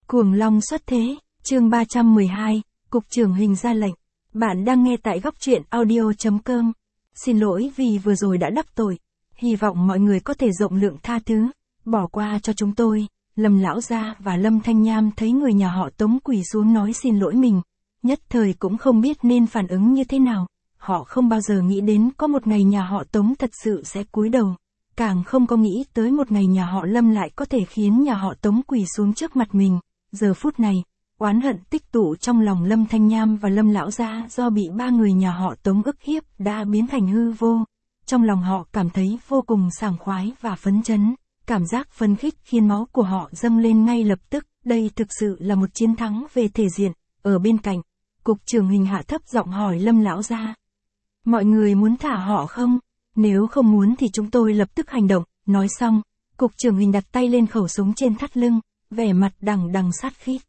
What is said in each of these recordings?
Cuồng long xuất thế, chương 312, Cục trưởng Hình ra lệnh. Bạn đang nghe tại góc truyện audio.com. Xin lỗi vì vừa rồi đã đắc tội. Hy vọng mọi người có thể rộng lượng tha thứ, bỏ qua cho chúng tôi. Lâm lão gia và Lâm Thanh Nham thấy người nhà họ Tống quỳ xuống nói xin lỗi mình. Nhất thời cũng không biết nên phản ứng như thế nào. Họ không bao giờ nghĩ đến có một ngày nhà họ Tống thật sự sẽ cúi đầu. Càng không có nghĩ tới một ngày nhà họ Lâm lại có thể khiến nhà họ Tống quỳ xuống trước mặt mình. Giờ phút này, oán hận tích tụ trong lòng Lâm Thanh Nham và Lâm lão gia do bị ba người nhà họ Tống ức hiếp đã biến thành hư vô. Trong lòng họ cảm thấy vô cùng sảng khoái và phấn chấn, cảm giác phấn khích khiến máu của họ dâng lên ngay lập tức. Đây thực sự là một chiến thắng về thể diện. Ở bên cạnh, Cục trưởng Hình hạ thấp giọng hỏi Lâm lão gia. Mọi người muốn thả họ không? Nếu không muốn thì chúng tôi lập tức hành động. Nói xong, Cục trưởng Hình đặt tay lên khẩu súng trên thắt lưng, vẻ mặt đằng đằng sát khí.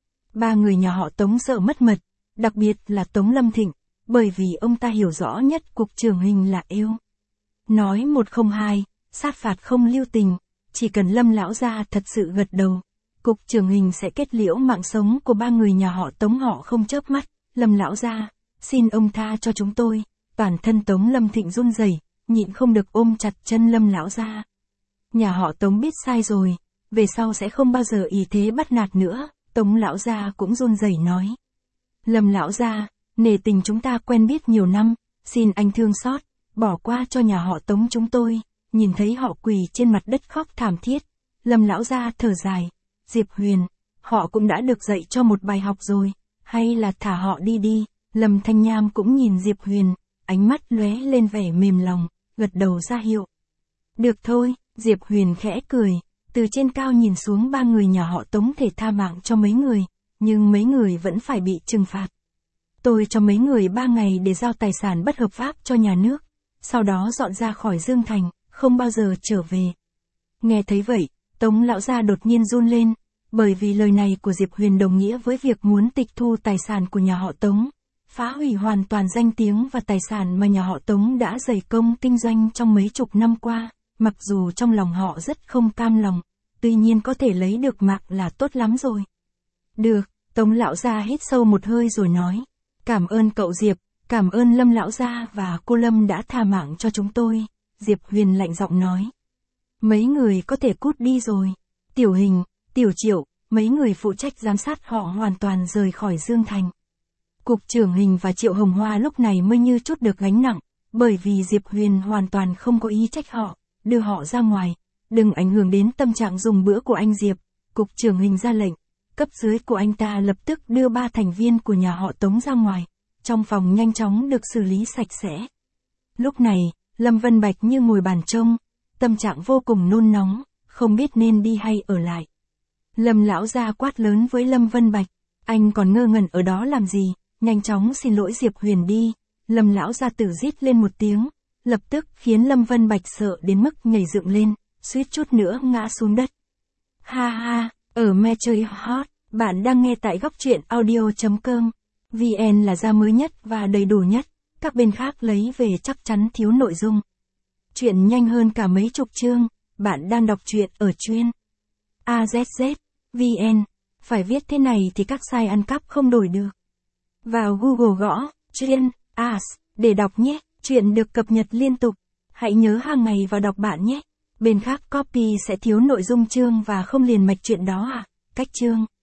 Ba người nhà họ Tống sợ mất mật, đặc biệt là Tống Lâm Thịnh, bởi vì ông ta hiểu rõ nhất Cục trưởng Hình là yêu. Nói 102, sát phạt không lưu tình, chỉ cần Lâm lão gia thật sự gật đầu, Cục trưởng Hình sẽ kết liễu mạng sống của ba người nhà họ Tống. Họ không chớp mắt. Lâm lão gia, xin ông tha cho chúng tôi. Toàn thân Tống Lâm Thịnh run rẩy, nhịn không được ôm chặt chân Lâm lão gia. Nhà họ Tống biết sai rồi, về sau sẽ không bao giờ ý thế bắt nạt nữa. Tống lão gia cũng run rẩy nói. Lâm lão gia, nể tình chúng ta quen biết nhiều năm, xin anh thương xót, bỏ qua cho nhà họ Tống chúng tôi. Nhìn thấy họ quỳ trên mặt đất khóc thảm thiết, Lâm lão gia thở dài. Diệp Huyền, họ cũng đã được dạy cho một bài học rồi, hay là thả họ đi đi. Lâm Thanh Nham cũng nhìn Diệp Huyền, ánh mắt lóe lên vẻ mềm lòng, gật đầu ra hiệu. Được thôi, Diệp Huyền khẽ cười, từ trên cao nhìn xuống ba người nhà họ Tống thể tha mạng cho mấy người, nhưng mấy người vẫn phải bị trừng phạt. Tôi cho mấy người 3 ngày để giao tài sản bất hợp pháp cho nhà nước, sau đó dọn ra khỏi Dương Thành, không bao giờ trở về. Nghe thấy vậy, Tống lão gia đột nhiên run lên, bởi vì lời này của Diệp Huyền đồng nghĩa với việc muốn tịch thu tài sản của nhà họ Tống, phá hủy hoàn toàn danh tiếng và tài sản mà nhà họ Tống đã dày công kinh doanh trong mấy chục năm qua. Mặc dù trong lòng họ rất không cam lòng, tuy nhiên có thể lấy được mạng là tốt lắm rồi. Được, Tống lão gia hít sâu một hơi rồi nói. Cảm ơn cậu Diệp, cảm ơn Lâm lão gia và cô Lâm đã tha mạng cho chúng tôi. Diệp Huyền lạnh giọng nói. Mấy người có thể cút đi rồi. Tiểu Hình, Tiểu Triệu, mấy người phụ trách giám sát họ hoàn toàn rời khỏi Dương Thành. Cục trưởng Hình và Triệu Hồng Hoa lúc này mới như chút được gánh nặng, bởi vì Diệp Huyền hoàn toàn không có ý trách họ, đưa họ ra ngoài, đừng ảnh hưởng đến tâm trạng dùng bữa của anh Diệp. Cục trưởng Hình ra lệnh, cấp dưới của anh ta lập tức đưa 3 thành viên của nhà họ Tống ra ngoài, trong phòng nhanh chóng được xử lý sạch sẽ. Lúc này, Lâm Vân Bạch như ngồi bàn trông, tâm trạng vô cùng nôn nóng, không biết nên đi hay ở lại. Lâm lão gia quát lớn với Lâm Vân Bạch, anh còn ngơ ngẩn ở đó làm gì, nhanh chóng xin lỗi Diệp Huyền đi. Lâm lão gia tử rít lên một tiếng, lập tức khiến Lâm Vân Bạch sợ đến mức nhảy dựng lên, suýt chút nữa ngã xuống đất. Ha ha, ở me chơi hot, bạn đang nghe tại góc truyện audio.com. VN là ra mới nhất và đầy đủ nhất, các bên khác lấy về chắc chắn thiếu nội dung. Chuyện nhanh hơn cả mấy chục chương, bạn đang đọc truyện ở chuyên AZZ, VN, phải viết thế này thì các site ăn cắp không đổi được. Vào Google gõ, chuyên, AS, để đọc nhé, chuyện được cập nhật liên tục. Hãy nhớ hàng ngày vào đọc bạn nhé. Bên khác copy sẽ thiếu nội dung chương và không liền mạch chuyện đó à, cách chương.